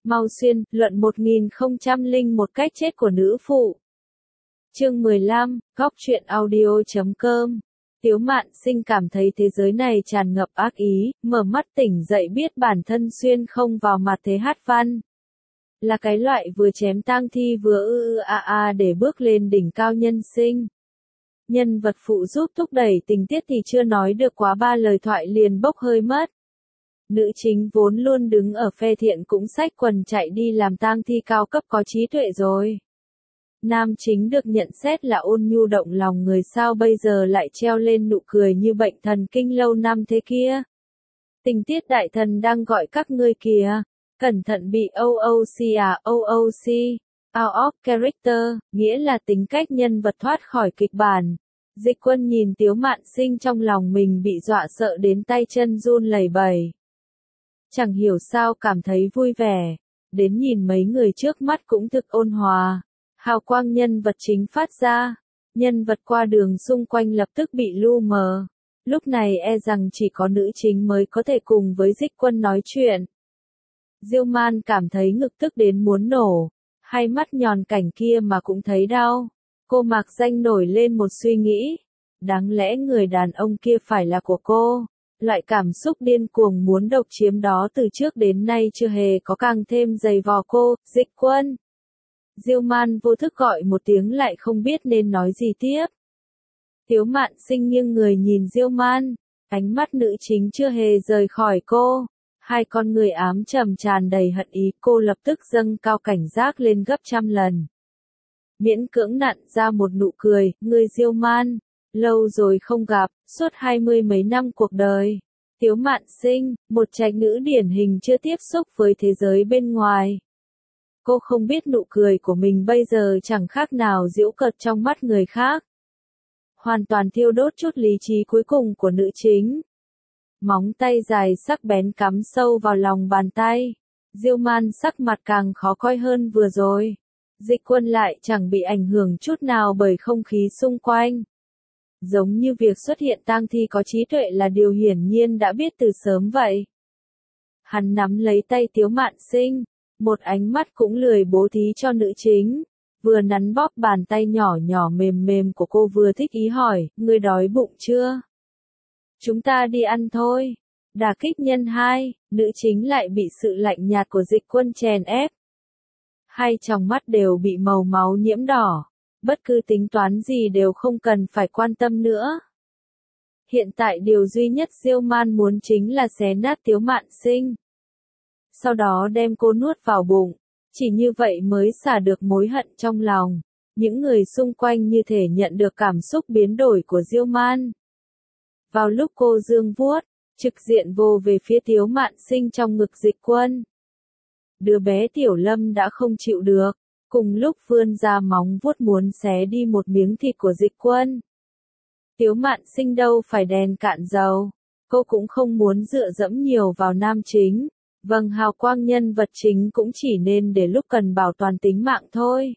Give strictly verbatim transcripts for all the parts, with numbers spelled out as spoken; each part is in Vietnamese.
Mau xuyên, luận một nghìn không trăm lẻ một cách chết của nữ phụ. Chương mười lăm, góc truyện audio chấm com. Tiếu Mạn Sinh cảm thấy thế giới này tràn ngập ác ý, mở mắt tỉnh dậy biết bản thân xuyên không vào mặt thế hát văn. Là cái loại vừa chém tang thi vừa ư ư a a để bước lên đỉnh cao nhân sinh. Nhân vật phụ giúp thúc đẩy tình tiết thì chưa nói được quá ba lời thoại liền bốc hơi mất. Nữ chính vốn luôn đứng ở phe thiện cũng xách quần chạy đi làm tang thi cao cấp có trí tuệ rồi. Nam chính được nhận xét là ôn nhu động lòng người, sao bây giờ lại treo lên nụ cười như bệnh thần kinh lâu năm thế kia. Tình tiết đại thần đang gọi các ngươi kìa. Cẩn thận bị o o xê à, o o xê, out of character, nghĩa là tính cách nhân vật thoát khỏi kịch bản. Dịch Quân nhìn Tiếu Mạn Sinh trong lòng mình bị dọa sợ đến tay chân run lẩy bẩy. Chẳng hiểu sao cảm thấy vui vẻ, đến nhìn mấy người trước mắt cũng thực ôn hòa. Hào quang nhân vật chính phát ra, nhân vật qua đường xung quanh lập tức bị lu mờ. Lúc này e rằng chỉ có nữ chính mới có thể cùng với Dịch Quân nói chuyện. Diêu Man cảm thấy ngực tức đến muốn nổ, hai mắt nhọn cảnh kia mà cũng thấy đau. Cô Mạc Danh nổi lên một suy nghĩ, đáng lẽ người đàn ông kia phải là của cô. Loại cảm xúc điên cuồng muốn độc chiếm đó từ trước đến nay chưa hề có, càng thêm dày vò cô. Dịch Quân. Diêu Man vô thức gọi một tiếng lại không biết nên nói gì tiếp. Tiếu Mạn Sinh nghiêng người nhìn Diêu Man, ánh mắt nữ chính chưa hề rời khỏi cô. Hai con người ám trầm tràn đầy hận ý, cô lập tức dâng cao cảnh giác lên gấp trăm lần. Miễn cưỡng nặn ra một nụ cười, người Diêu Man, lâu rồi không gặp, suốt hai mươi mấy năm cuộc đời. Tiếu Mạn Sinh, một trạch nữ điển hình chưa tiếp xúc với thế giới bên ngoài. Cô không biết nụ cười của mình bây giờ chẳng khác nào giễu cợt trong mắt người khác. Hoàn toàn thiêu đốt chút lý trí cuối cùng của nữ chính. Móng tay dài sắc bén cắm sâu vào lòng bàn tay. Diêu Man sắc mặt càng khó coi hơn vừa rồi. Dịch Quân lại chẳng bị ảnh hưởng chút nào bởi không khí xung quanh. Giống như việc xuất hiện tang thi có trí tuệ là điều hiển nhiên đã biết từ sớm vậy. Hắn nắm lấy tay Tiếu Mạn Sinh, một ánh mắt cũng lười bố thí cho nữ chính. Vừa nắn bóp bàn tay nhỏ nhỏ mềm mềm của cô vừa thích ý hỏi, ngươi đói bụng chưa? Chúng ta đi ăn thôi. Đả kích nhân hai, nữ chính lại bị sự lạnh nhạt của Dịch Quân chèn ép. Hai tròng mắt đều bị màu máu nhiễm đỏ. Bất cứ tính toán gì đều không cần phải quan tâm nữa. Hiện tại điều duy nhất Diêu Man muốn chính là xé nát Tiếu Mạn Sinh. Sau đó đem cô nuốt vào bụng. Chỉ như vậy mới xả được mối hận trong lòng. Những người xung quanh như thể nhận được cảm xúc biến đổi của Diêu Man. Vào lúc cô dương vuốt, trực diện vô về phía Tiếu Mạn Sinh trong ngực Dịch Quân. Đứa bé Tiểu Lâm đã không chịu được, cùng lúc vươn ra móng vuốt muốn xé đi một miếng thịt của Dịch Quân. Tiếu Mạn Sinh đâu phải đèn cạn dầu, cô cũng không muốn dựa dẫm nhiều vào nam chính. Vâng, hào quang nhân vật chính cũng chỉ nên để lúc cần bảo toàn tính mạng thôi.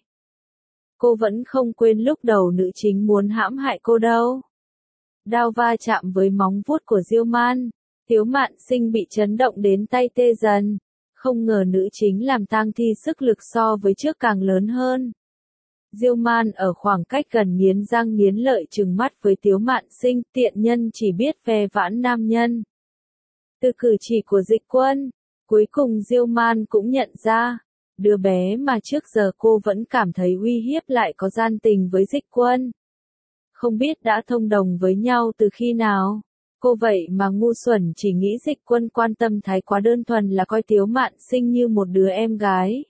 Cô vẫn không quên lúc đầu nữ chính muốn hãm hại cô đâu. Đao va chạm với móng vuốt của Diêu Man, Tiếu Mạn Sinh bị chấn động đến tay tê dần. Không ngờ nữ chính làm tang thi sức lực so với trước càng lớn hơn. Diêu Man ở khoảng cách gần nghiến răng nghiến lợi trừng mắt với Tiếu Mạn Sinh, tiện nhân chỉ biết ve vãn nam nhân. Từ cử chỉ của Dịch Quân, cuối cùng Diêu Man cũng nhận ra, đứa bé mà trước giờ cô vẫn cảm thấy uy hiếp lại có gian tình với Dịch Quân. Không biết đã thông đồng với nhau từ khi nào. Cô vậy mà ngu xuẩn chỉ nghĩ Dịch Quân quan tâm thái quá đơn thuần là coi Tiếu Mạn Sinh như một đứa em gái.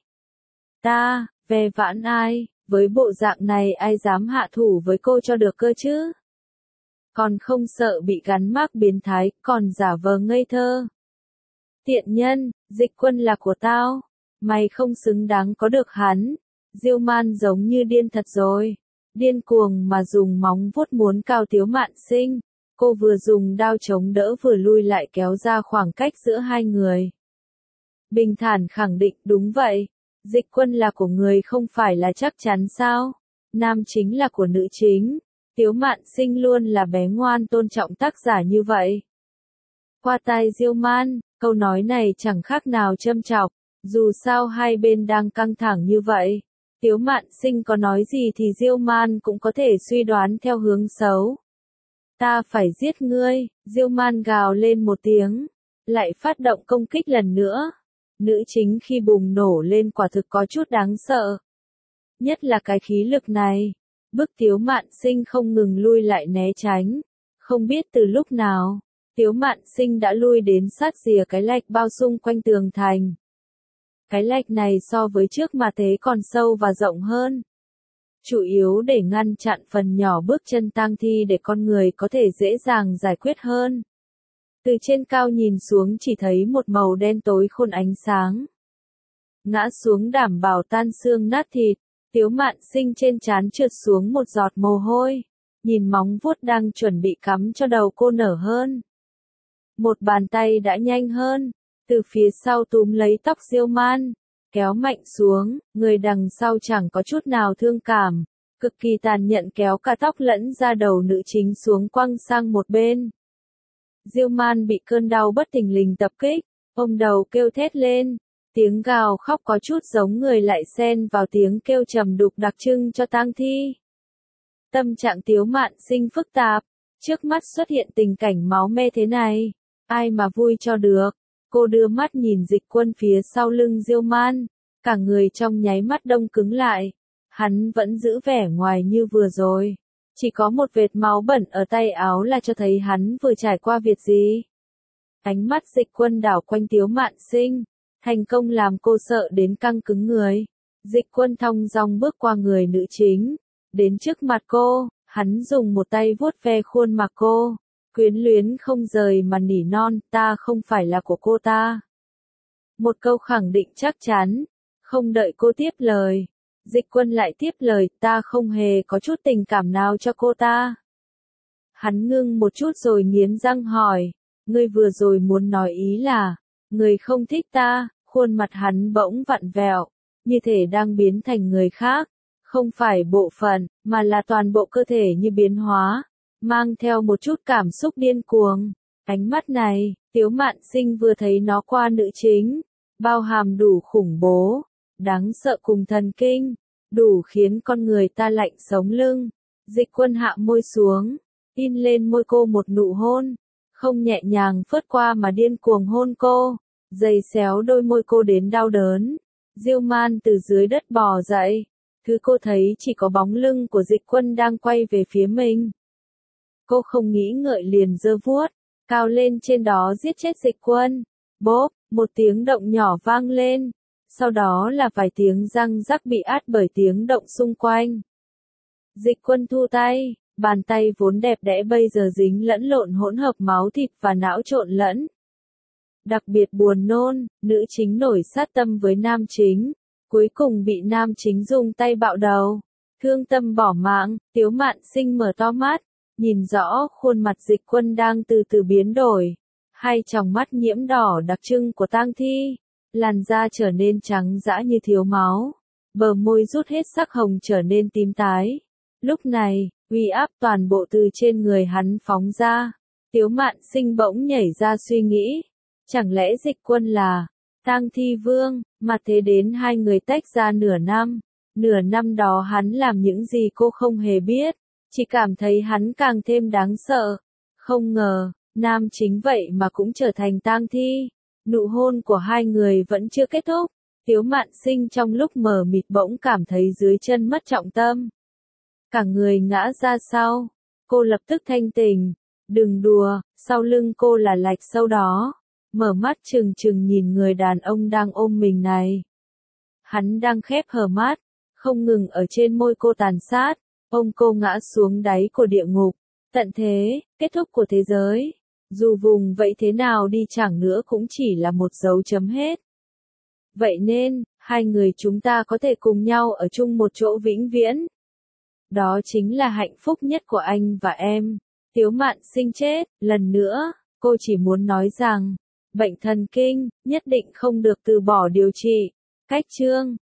Ta, ve vãn ai, với bộ dạng này ai dám hạ thủ với cô cho được cơ chứ? Còn không sợ bị gắn mác biến thái, còn giả vờ ngây thơ. Tiện nhân, Dịch Quân là của tao, mày không xứng đáng có được hắn. Diêu Man giống như điên thật rồi, điên cuồng mà dùng móng vuốt muốn cào Tiếu Mạn Sinh. Cô vừa dùng đao chống đỡ vừa lui lại kéo ra khoảng cách giữa hai người. Bình thản khẳng định, đúng vậy. Dịch Quân là của người không phải là chắc chắn sao? Nam chính là của nữ chính. Tiếu Mạn Sinh luôn là bé ngoan tôn trọng tác giả như vậy. Qua tai Diêu Man, câu nói này chẳng khác nào châm chọc. Dù sao hai bên đang căng thẳng như vậy, Tiếu Mạn Sinh có nói gì thì Diêu Man cũng có thể suy đoán theo hướng xấu. Ta phải giết ngươi, Diêu Man gào lên một tiếng, lại phát động công kích lần nữa. Nữ chính khi bùng nổ lên quả thực có chút đáng sợ. Nhất là cái khí lực này, bức Tiếu Mạn Sinh không ngừng lui lại né tránh. Không biết từ lúc nào, Tiếu Mạn Sinh đã lui đến sát rìa cái lạch bao xung quanh tường thành. Cái lạch này so với trước mà thế còn sâu và rộng hơn. Chủ yếu để ngăn chặn phần nhỏ bước chân tang thi để con người có thể dễ dàng giải quyết hơn. Từ trên cao nhìn xuống chỉ thấy một màu đen tối khôn ánh sáng. Ngã xuống đảm bảo tan xương nát thịt, Tiếu Mạn Sinh trên trán trượt xuống một giọt mồ hôi, nhìn móng vuốt đang chuẩn bị cắm cho đầu cô nở hơn. Một bàn tay đã nhanh hơn, từ phía sau túm lấy tóc Diêu Man, kéo mạnh xuống, người đằng sau chẳng có chút nào thương cảm, cực kỳ tàn nhẫn kéo cả tóc lẫn da đầu nữ chính xuống quăng sang một bên. Diêu Man bị cơn đau bất thình lình tập kích, ôm đầu kêu thét lên, tiếng gào khóc có chút giống người lại xen vào tiếng kêu trầm đục đặc trưng cho tang thi. Tâm trạng Tiếu Mạn Sinh phức tạp, trước mắt xuất hiện tình cảnh máu me thế này, ai mà vui cho được. Cô đưa mắt nhìn Dịch Quân phía sau lưng Diêu Man, cả người trong nháy mắt đông cứng lại. Hắn vẫn giữ vẻ ngoài như vừa rồi, chỉ có một vệt máu bẩn ở tay áo là cho thấy hắn vừa trải qua việc gì. Ánh mắt Dịch Quân đảo quanh Tiếu Mạn Sinh, thành công làm cô sợ đến căng cứng người. Dịch Quân thong dong bước qua người nữ chính, đến trước mặt cô, hắn dùng một tay vuốt ve khuôn mặt cô. Quyến luyến không rời mà nỉ non, ta không phải là của cô ta. Một câu khẳng định chắc chắn, không đợi cô tiếp lời. Dịch Quân lại tiếp lời, ta không hề có chút tình cảm nào cho cô ta. Hắn ngưng một chút rồi nghiến răng hỏi, ngươi vừa rồi muốn nói ý là, người không thích ta, khuôn mặt hắn bỗng vặn vẹo, như thể đang biến thành người khác. Không phải bộ phận, mà là toàn bộ cơ thể như biến hóa. Mang theo một chút cảm xúc điên cuồng. Ánh mắt này, Tiếu Mạn Sinh vừa thấy nó qua nữ chính, bao hàm đủ khủng bố, đáng sợ cùng thần kinh, đủ khiến con người ta lạnh sống lưng. Dịch Quân hạ môi xuống, in lên môi cô một nụ hôn, không nhẹ nhàng phớt qua mà điên cuồng hôn cô, giày xéo đôi môi cô đến đau đớn. Diêu Man từ dưới đất bò dậy, thứ cô thấy chỉ có bóng lưng của Dịch Quân đang quay về phía mình. Cô không nghĩ ngợi liền giơ vuốt, cao lên trên đó giết chết Dịch Quân. Bốp, một tiếng động nhỏ vang lên, sau đó là vài tiếng răng rắc bị át bởi tiếng động xung quanh. Dịch Quân thu tay, bàn tay vốn đẹp đẽ bây giờ dính lẫn lộn hỗn hợp máu thịt và não trộn lẫn. Đặc biệt buồn nôn, nữ chính nổi sát tâm với nam chính, cuối cùng bị nam chính dùng tay bạo đầu. Thương tâm bỏ mạng, Tiếu Mạn Sinh mở to mắt, nhìn rõ khuôn mặt Dịch Quân đang từ từ biến đổi. Hai tròng mắt nhiễm đỏ đặc trưng của tang thi, làn da trở nên trắng dã như thiếu máu, bờ môi rút hết sắc hồng trở nên tím tái. Lúc này, uy áp toàn bộ từ trên người hắn phóng ra. Tiếu Mạn Sinh bỗng nhảy ra suy nghĩ, chẳng lẽ Dịch Quân là tang thi vương, mà thế đến hai người tách ra nửa năm. Nửa năm đó hắn làm những gì cô không hề biết, chỉ cảm thấy hắn càng thêm đáng sợ. Không ngờ, nam chính vậy mà cũng trở thành tang thi. Nụ hôn của hai người vẫn chưa kết thúc. Tiếu Mạn Sinh trong lúc mờ mịt bỗng cảm thấy dưới chân mất trọng tâm. Cả người ngã ra sau. Cô lập tức thanh tỉnh. Đừng đùa, sau lưng cô là lạch sâu đó. Mở mắt trừng trừng nhìn người đàn ông đang ôm mình này. Hắn đang khép hờ mắt, không ngừng ở trên môi cô tàn sát, ôm cô ngã xuống đáy của địa ngục. Tận thế, kết thúc của thế giới. Dù vùng vậy thế nào đi chẳng nữa cũng chỉ là một dấu chấm hết. Vậy nên, hai người chúng ta có thể cùng nhau ở chung một chỗ vĩnh viễn. Đó chính là hạnh phúc nhất của anh và em. Tiếu Mạn Sinh chết, lần nữa, cô chỉ muốn nói rằng, bệnh thần kinh, nhất định không được từ bỏ điều trị. Cách chương